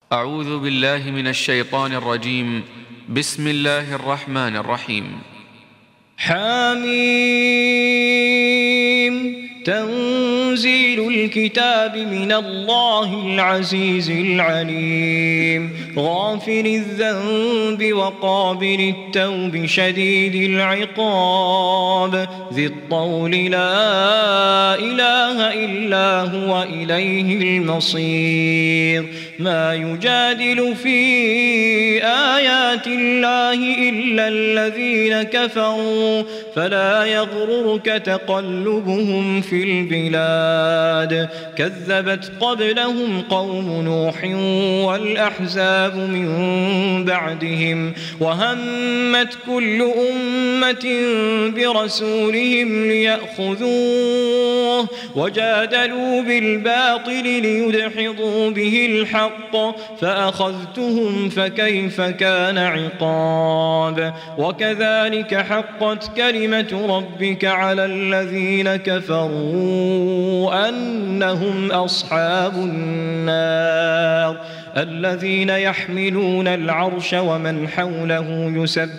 أعوذ بالله من الشيطان الرجيم. بسم الله الرحمن الرحيم. حميم. تنزيل الكتاب من الله العزيز العليم، غافر الذنب وقابل التوب شديد العقاب، ذي الطول لا إله إلا هو إليه المصير. ما يجادل في آيات الله إلا الذين كفروا، فلا يغررك تقلبهم في البلاد. كذبت قبلهم قوم نوح والأحزاب من بعدهم، وهمت كل أمة برسولهم ليأخذوه، وجادلوا بالباطل ليدحضوا به الحق، فأخذتهم فكيف كان عقاب. وكذلك حقت كلمة ربك على الذين كفروا أنهم أصحاب النار. الذين يحملون العرش ومن حوله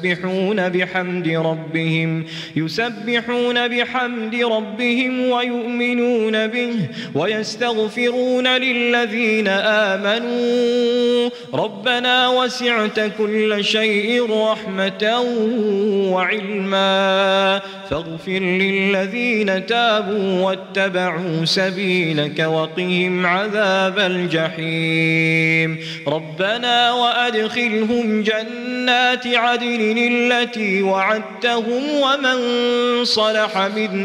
يسبحون بحمد ربهم ويؤمنون به ويستغفرون للذين آمنوا ربنا وسعت كل شيء رحمة وعلما فاغفر للذين تابوا واتبعوا سبيلك وقهم عذاب الجحيم. ربنا وأدخلهم جنات عدن التي وعدتهم ومن صلح من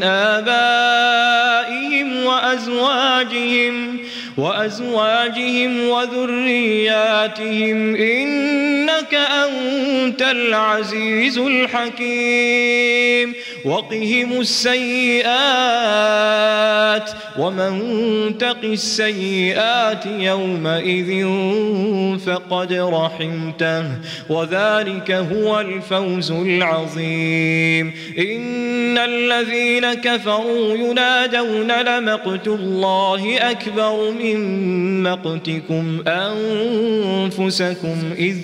آبائهم وأزواجهم وذرياتهم إنك أنت العزيز الحكيم. وقهم السيئات ومن تق السيئات يومئذ فقد رحمته وذلك هو الفوز العظيم. إن الذين كفروا ينادون لمقت الله أكبر من مقتكم أنفسكم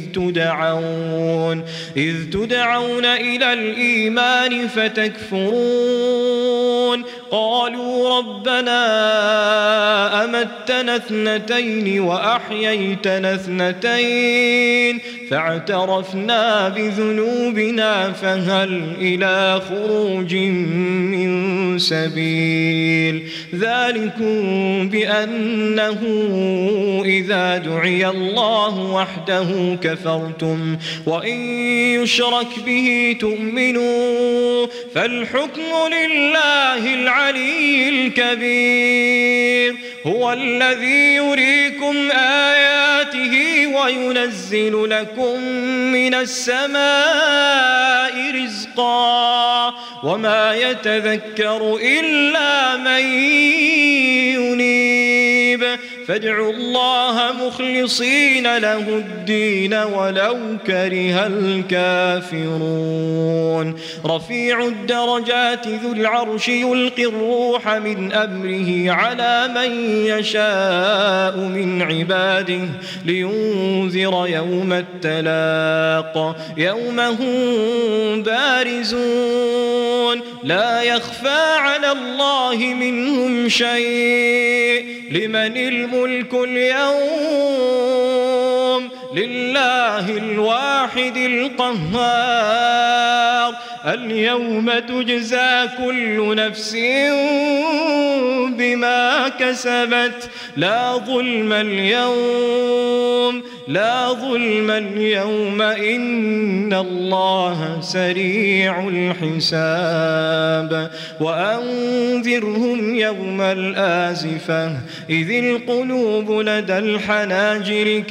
إذ تدعون إلى الإيمان فتكفرون. قالوا ربنا أمتنا اثنتين وأحييتنا اثنتين فاعترفنا بذنوبنا فهل إلى خروج من سبيل. ذلكم بأنه إذا دعي الله وحده كفرتم وإن يشرك به تؤمنوا فالحكم لله العلي الكبير. هو الذي يريكم آياته وينزل لكم من السماء رزقا وما يتذكر إلا من ينيب. فادعوا الله مخلصين له الدين ولو كره الكافرون. رفيع الدرجات ذو العرش يلقي الروح من أمره على من يشاء من عباده لينذر يوم التلاق. يوم هم بارزون لا يخفى على الله منهم شيء. لمن الملك اليوم؟ لله الواحد القهار. اليوم تجزى كل نفس بما كسبت لا ظلم اليوم إن الله سريع الحساب. وأنذرهم يوم الآزفة إذ القلوب لدى الحناجر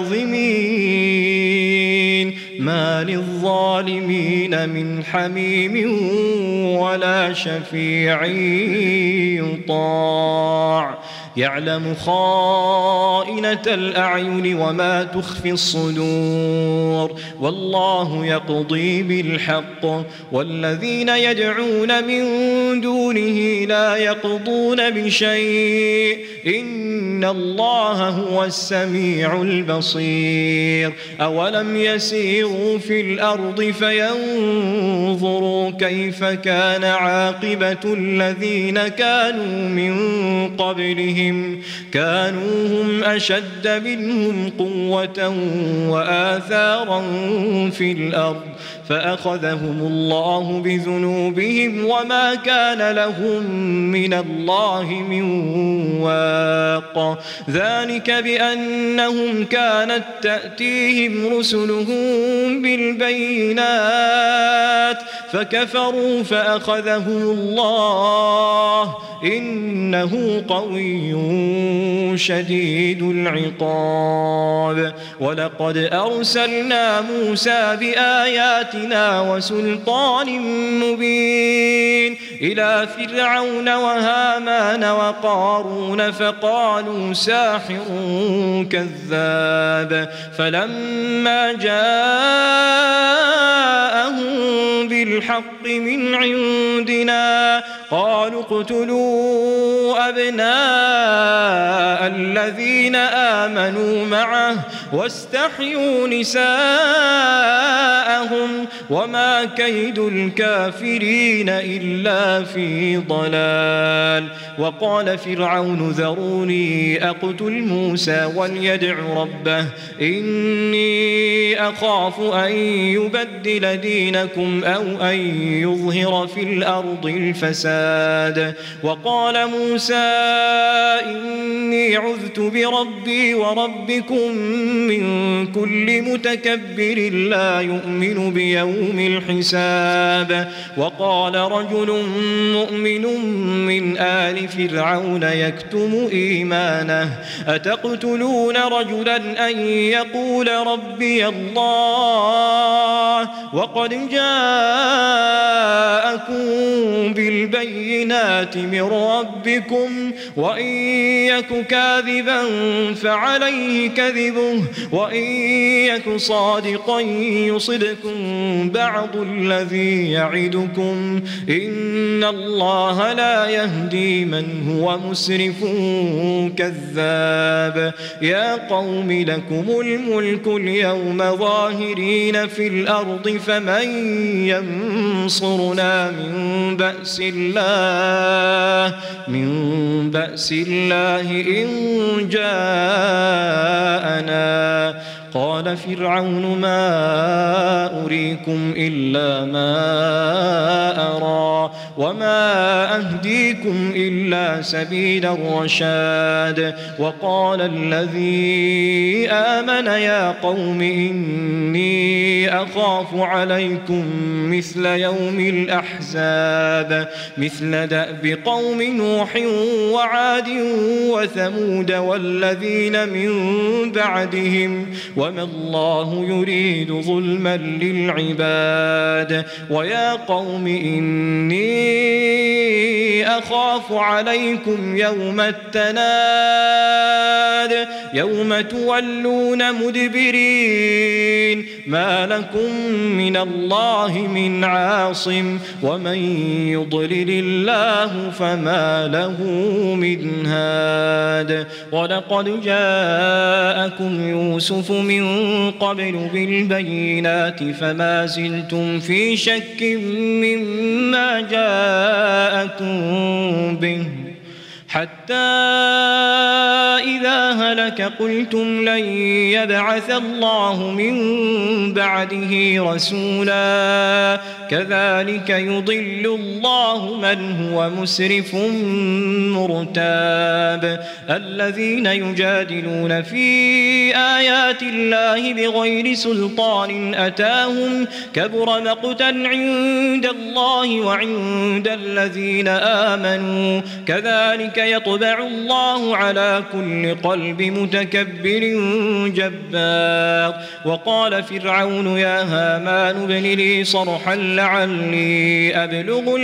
كاظمين ما للظالمين من حميم ولا شفيع يطاع. يعلم خائنة الأعين وما تخفي الصدور والله يقضي بالحق والذين يدعون من دونه لا يقضون بشيء إن الله هو السميع البصير أولم يسيروا في الأرض فينظروا كيف كان عاقبة الذين كانوا من قبلهم كانوا هم أشد منهم قوة وآثارا في الأرض فأخذهم الله بذنوبهم وما كان لهم من الله من واق ذلك بأنهم كانت تأتيهم رسلهم بالبينات فكفروا فأخذهم الله إنه قوي شديد العقاب ولقد أرسلنا موسى بآياتنا وسلطان مبين إلى فرعون وهامان وقارون فقالوا ساحر كذاب فلما جاءهم بالحق من عندنا قالوا اقتلوا أبناء الذين آمنوا معه واستحيوا نساءهم وما كيد الكافرين إلا في ضلال وقال فرعون ذروني أقتل موسى وليدع ربه إني أخاف أن يبدل دينكم أو أن يظهر في الأرض الفساد وقال موسى إني عذت بربي وربكم من كل متكبر لا يؤمن بيوم الحساب وقال رجل مؤمن من آل فرعون يكتم إيمانه أتقتلون رجلا أن يقول ربي الله وقد جاءكم بالبينات من ربكم وإن يك كاذبا فعليه كذبه وإن يك صادقا يصدكم بعض الذي يعدكم إن الله لا يهدي من هو مسرف كذاب يا قوم لكم الملك اليوم ظاهرين في الأرض فمن ينصرنا من بأس الله إن جاءنا قال فرعون ما أريكم إلا ما أرى وما أهديكم إلا سبيل الرشاد وقال الذي آمن يا قوم إني أخاف عليكم مثل يوم الأحزاب مثل دأب قوم نوح وعاد وثمود والذين من بعدهم وما الله يريد ظلما للعباد ويا قوم إني أخاف عليكم يوم التناد يوم تولون مدبرين ما لكم من الله من عاصم ومن يضلل الله فما له من هاد ولقد جاءكم يوسف من قبل بالبينات فما زلتم في شك مما جاءكم به حتى إذا هلك قلتم لن يبعث الله من بعده رسولا كذلك يضل الله من هو مسرف مرتاب الذين يجادلون في آيات آيات الله بغير سلطان أتاهم كبر مقتا عند الله وعند الذين آمنوا كذلك يطبع الله على كل قلب متكبر جبار. وقال فرعون يا هامان ابن لي صرحا لعلي أبلغ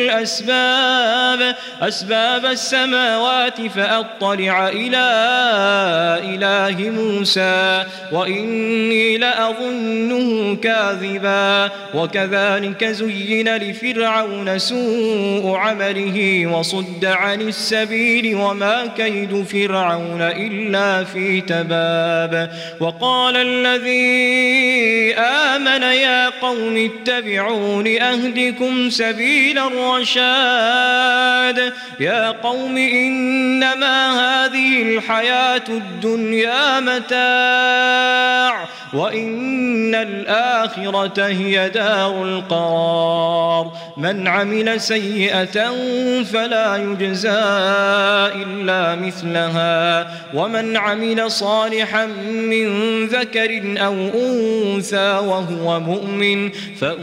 أسباب السماوات فأطلع إلى إله موسى وإني لأظنه كاذبا. وكذلك زين لفرعون سوء عمله وصد عن السبيل وما كيد فرعون إلا في تباب. وقال الذي آمن يا قوم اتبعون أهدكم سبيل الرشاد. يا قوم إنما هذه الحياة الدنيا متاع وإن الآخرة هي دار القرار. من عمل سيئة فلا يجزى إلا مثلها ومن عمل صالحا من ذكر أو أنثى وهو مؤمن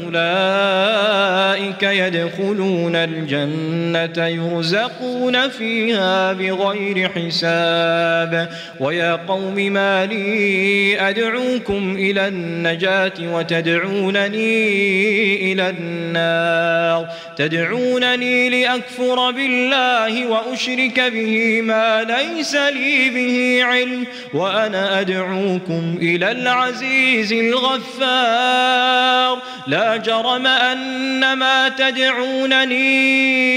فأولئك يدخلون الجنة يرزقون فيها بغير حساب. ويا قوم ما لي أدعوكم إلى النجاة وتدعونني إلى النار. تدعونني لأكفر بالله وأشرك به ما ليس لي به علم وأنا أدعوكم إلى العزيز الغفار. لا جرم أن ما تدعونني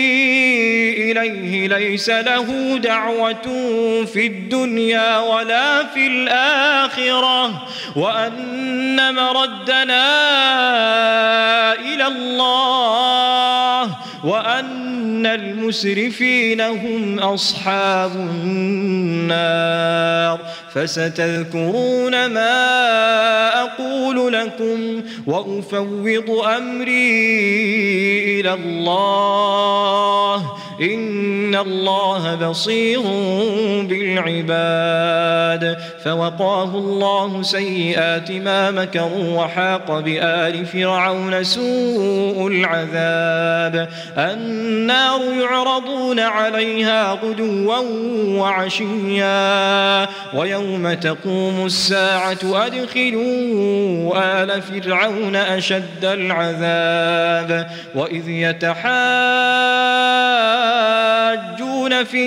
إليه ليس له دعوة في الدنيا ولا في الآخرة وأن مردنا إلى الله وأن المسرفين هم أصحاب النار. فستذكرون ما أقول لكم وأفوض أمري إلى الله إن الله بصير بالعباد. فوقاه الله سيئات ما مكروا وحاق بآل فرعون سوء العذاب. النار يعرضون عليها غدوا وعشيا ويوم تقوم الساعة أدخلوا آل فرعون أشد العذاب. وإذ يتحاجون في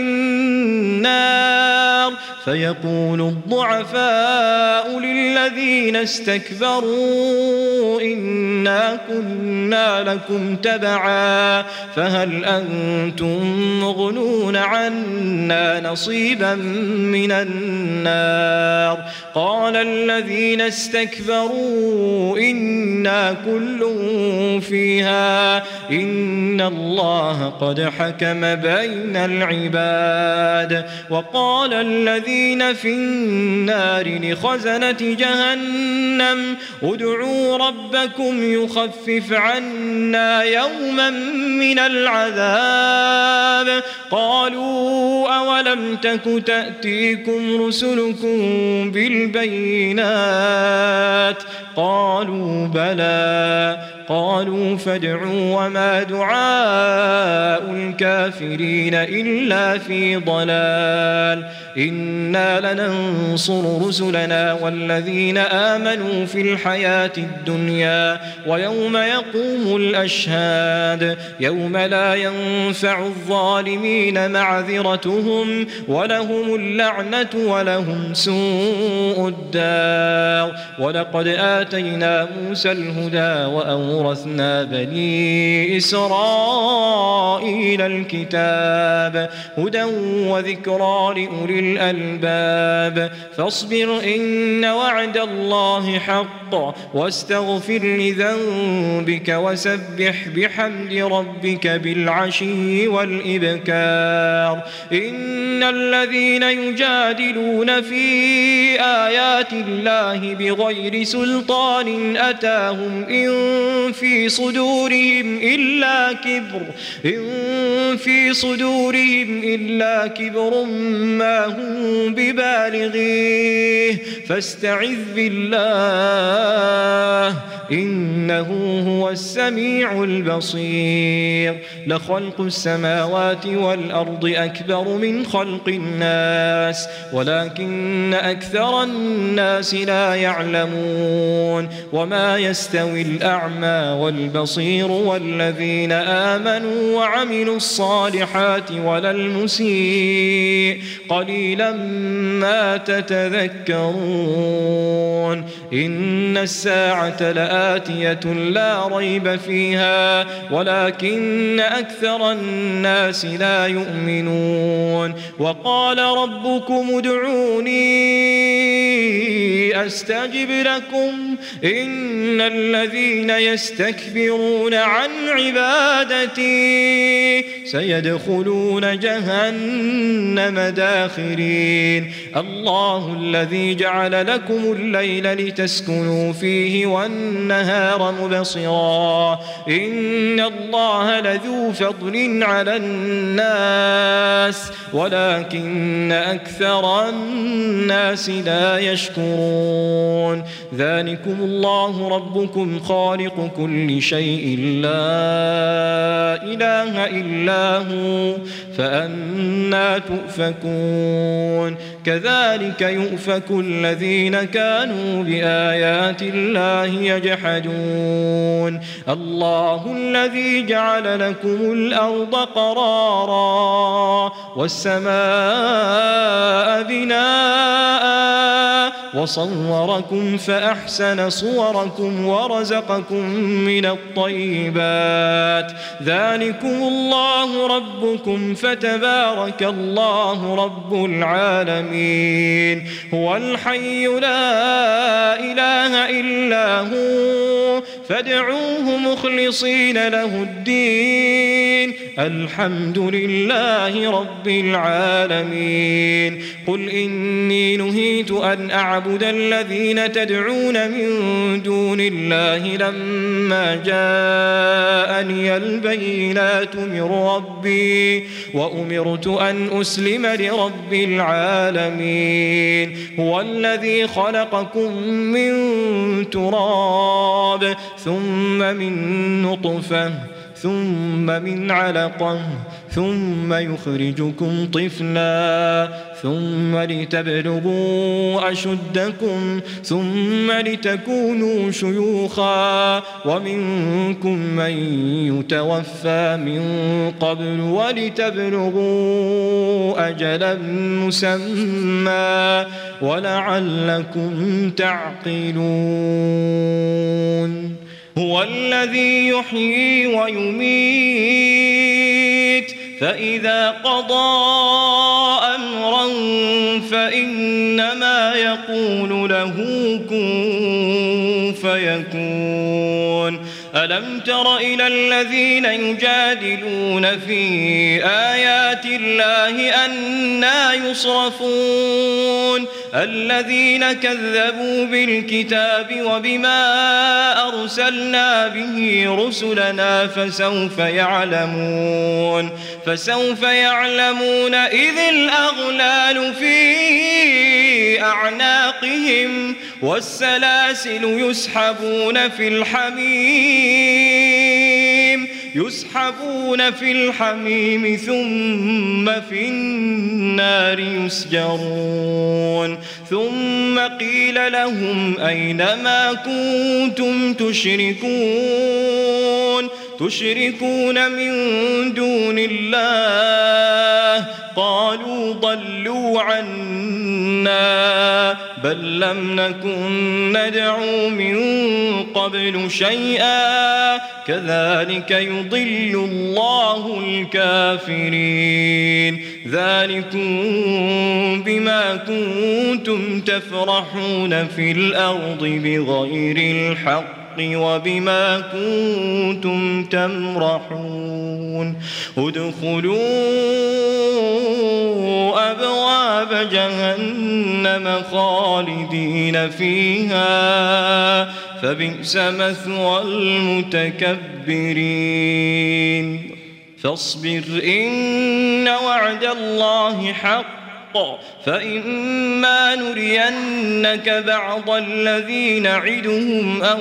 النار فيقول الضعفاء للذين استكبروا إنا كنا لكم تبعا فهل أنتم مغنون عنا نصيبا من النار. قال الذين استكبروا إنا كل فيها إن الله قد حكم بين العباد. وقال الذين في النار لخزنة جهنم ادعوا ربكم يخفف عنا يوما من العذاب. قالوا أولم تك تأتيكم رسلكم بالبينات قالوا بلى. قالوا فادعوا وما دعاء الكافرين إلا في ضلال. إنا لننصر رسلنا والذين آمنوا في الحياة الدنيا ويوم يقوم الأشهاد يوم لا ينفع الظالمين معذرتهم ولهم اللعنة ولهم سوء الدار. ولقد آتينا موسى الهدى وأورثنا بني إسرائيل الكتاب هدى وذكرى لأولي الألباب. فاصبر إن وعد الله حق واستغفر لذنبك وسبح بحمد ربك بالعشي والإبكار. إن الذين يجادلون في آيات الله بغير سلطان أتاهم إن في صدورهم إلا كبر ما هم ببالغيه فاستعذ بالله إنه هو السميع البصير. لخلق السماوات والأرض أكبر من خلق الناس ولكن أكثر الناس لا يعلمون. وما يستوي الأعمى والبصير والذين آمنوا وعملوا الصالحات ولا المسيء قليلا ما تتذكرون. إن الساعة لآتية لا ريب فيها ولكن أكثر الناس لا يؤمنون. وقال ربكم ادعوني أستجب لكم إن الذين يستكبرون عن عبادتي سيدخلون جهنم داخرين. الله الذي جعل لكم الليل لتسكنوا فيه والنهار مبصرا إن الله لذو فضل على الناس ولكن أكثر الناس لا يشكرون. ذلكم الله ربكم خالق كل شيء لا إله إلا هو فأنى تؤفكون. كذلك يؤفك الذين كانوا بآيات الله يجحدون. الله الذي جعل لكم الأرض قرارا والسماء بناء وصوركم فأحسن صوركم ورزقكم من الطيبات. ذلكم الله ربكم فتبارك الله رب العالمين. هو الحي لا إله إلا هو فادعوه مخلصين له الدين الحمد لله رب العالمين. قل إني نهيت أن أعبد الذين تدعون من دون الله لما جاءني البينات من ربي وأمرت أن أسلم لرب العالمين. هو الذي خلقكم من تراب ثم من نطفة ثم من علقة ثم يخرجكم طفلا ثم لتبلغوا أشدكم ثم لتكونوا شيوخا ومنكم من يتوفى من قبل ولتبلغوا أجلا مسمى ولعلكم تعقلون. هو الذي يحيي ويميت فإذا قضى أمرا فإنما يقول له كن فيكون. ألم تر إلى الذين يجادلون في آيات الله أنى يصرفون الذين كذبوا بالكتاب وبما أرسلنا به رسلنا فسوف يعلمون إذ الأغلال في أعناقهم والسلاسل يسحبون في الحميم ثم في النار يسجرون. ثم قيل لهم أين ما كنتم تشركون من دون الله قالوا ضلوا عنا بل لم نكن ندعو من قبل شيئا كذلك يضل الله الكافرين. ذلكم بما كنتم تفرحون في الأرض بغير الحق وبما كنتم تمرحون ادخلوا أبواب جهنم خالدين فيها فبئس مثوى المتكبرين فاصبر إن وعد الله حق فإما نرينك بعض الذي نعدهم أو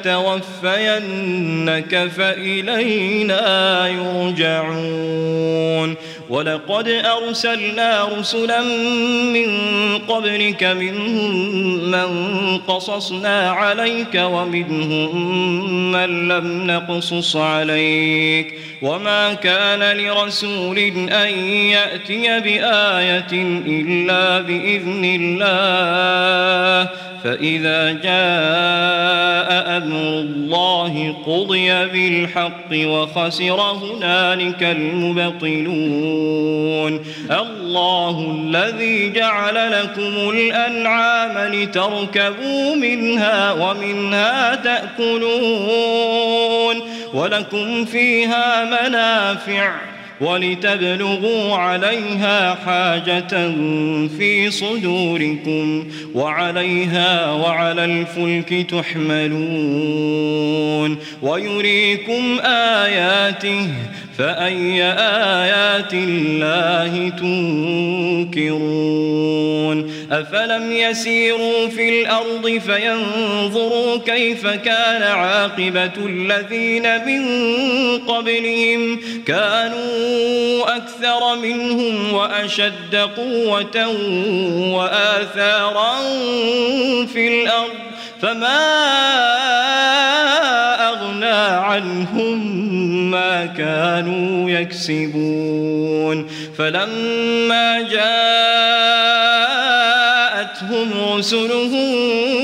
نتوفينك فإلينا يرجعون ولقد أرسلنا رسلا من قبلك منهم من قصصنا عليك ومنهم من لم نقصص عليك وما كان لرسول أن يأتي بآية إلا بإذن الله فإذا جاء أمر الله قضي بالحق وخسر هنالك المبطلون الله الذي جعل لكم الأنعام لتركبوا منها ومنها تأكلون ولكم فيها منافع ولتبلغوا عليها حاجة في صدوركم وعليها وعلى الفلك تحملون ويريكم آياته فأي آيات الله تنكرون أفلم يسيروا في الأرض فينظروا كيف كان عاقبة الذين من قبلهم كانوا أكثر منهم وأشد قوة وآثارا في الأرض فما أغنى عنهم ما كانوا يكسبون فلما جاءتهم رسلهم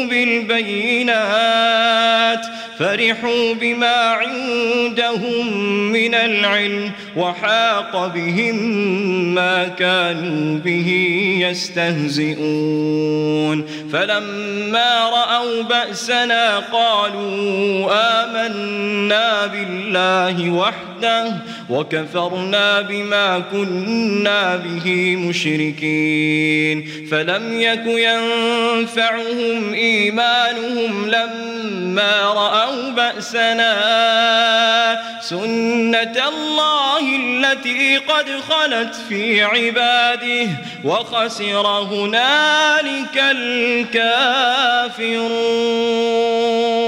بالبينات فرحوا بما عندهم من العلم وحاق بهم ما كانوا به يستهزئون فلما رأوا بأسنا قالوا آمنا بالله وحده وكفرنا بما كنا به مشركين فلم يك ينفعهم إيمانهم لما رأوا بأسنا سنة الله التي قد خلت في عباده وخسر هنالك الكافرون